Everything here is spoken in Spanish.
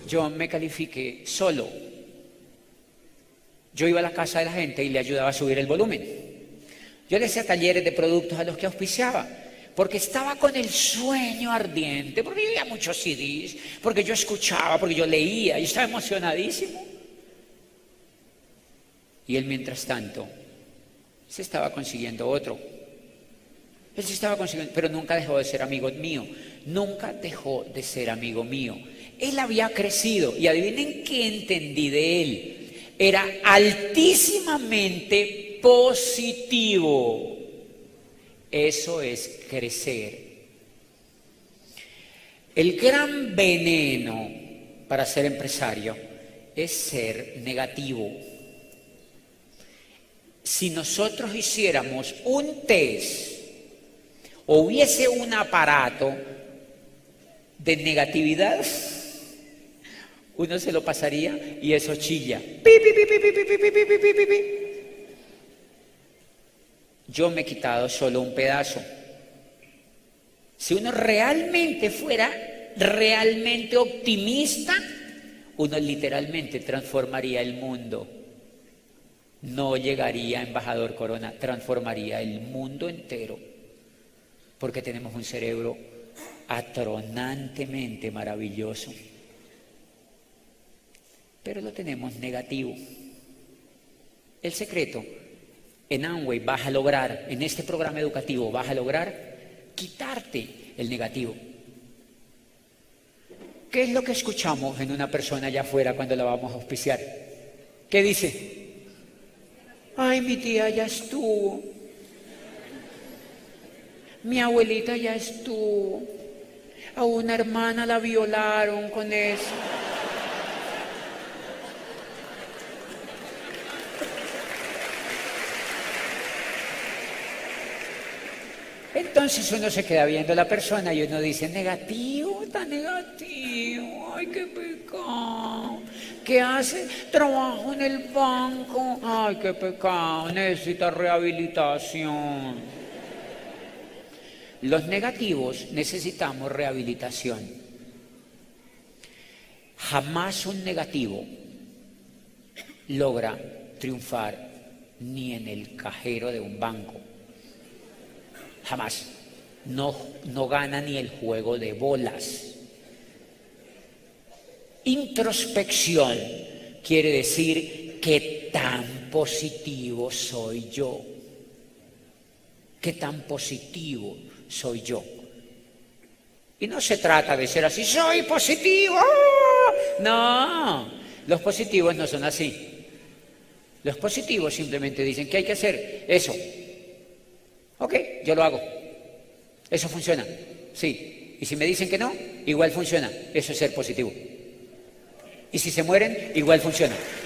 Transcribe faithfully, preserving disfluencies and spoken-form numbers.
yo me califiqué solo. Yo iba a la casa de la gente y le ayudaba a subir el volumen. Yo le hacía talleres de productos a los que auspiciaba, porque estaba con el sueño ardiente, porque yo veía muchos C Ds, porque yo escuchaba, porque yo leía, y estaba emocionadísimo. Y él, mientras tanto, se estaba consiguiendo otro. Él se estaba consiguiendo, pero nunca dejó de ser amigo mío. Nunca dejó de ser amigo mío. Él había crecido, y adivinen qué entendí de él. Era altísimamente positivo. Eso es crecer. El gran veneno para ser empresario es ser negativo. Si nosotros hiciéramos un test o hubiese un aparato de negatividad, uno se lo pasaría y eso chilla. Pi, pi, pi, pi, pi, pi, pi, pi, pi, pi, pi, pi. Yo me he quitado solo un pedazo. Si uno realmente fuera realmente optimista, uno literalmente transformaría el mundo. No llegaría a embajador Corona, transformaría el mundo entero. Porque tenemos un cerebro atronantemente maravilloso. Pero lo tenemos negativo. El secreto en Amway vas a lograr, en este programa educativo vas a lograr quitarte el negativo. ¿Qué es lo que escuchamos en una persona allá afuera cuando la vamos a auspiciar? ¿Qué dice? Ay, mi tía ya estuvo. Mi abuelita ya estuvo. A una hermana la violaron con eso. Entonces uno se queda viendo a la persona y uno dice, negativo, está negativo, ay, qué pecado. ¿Qué hace? Trabajo en el banco, ay, qué pecado, necesita rehabilitación. Los negativos necesitamos rehabilitación. Jamás un negativo logra triunfar ni en el cajero de un banco. Jamás. No, no gana ni el juego de bolas. Introspección quiere decir qué tan positivo soy yo. Qué tan positivo soy yo. Y no se trata de ser así, soy positivo. No, los positivos no son así. Los positivos simplemente dicen que hay que hacer eso. Ok, yo lo hago. ¿Eso funciona? Sí. Y si me dicen que no, igual funciona. Eso es ser positivo. Y si se mueren, igual funciona.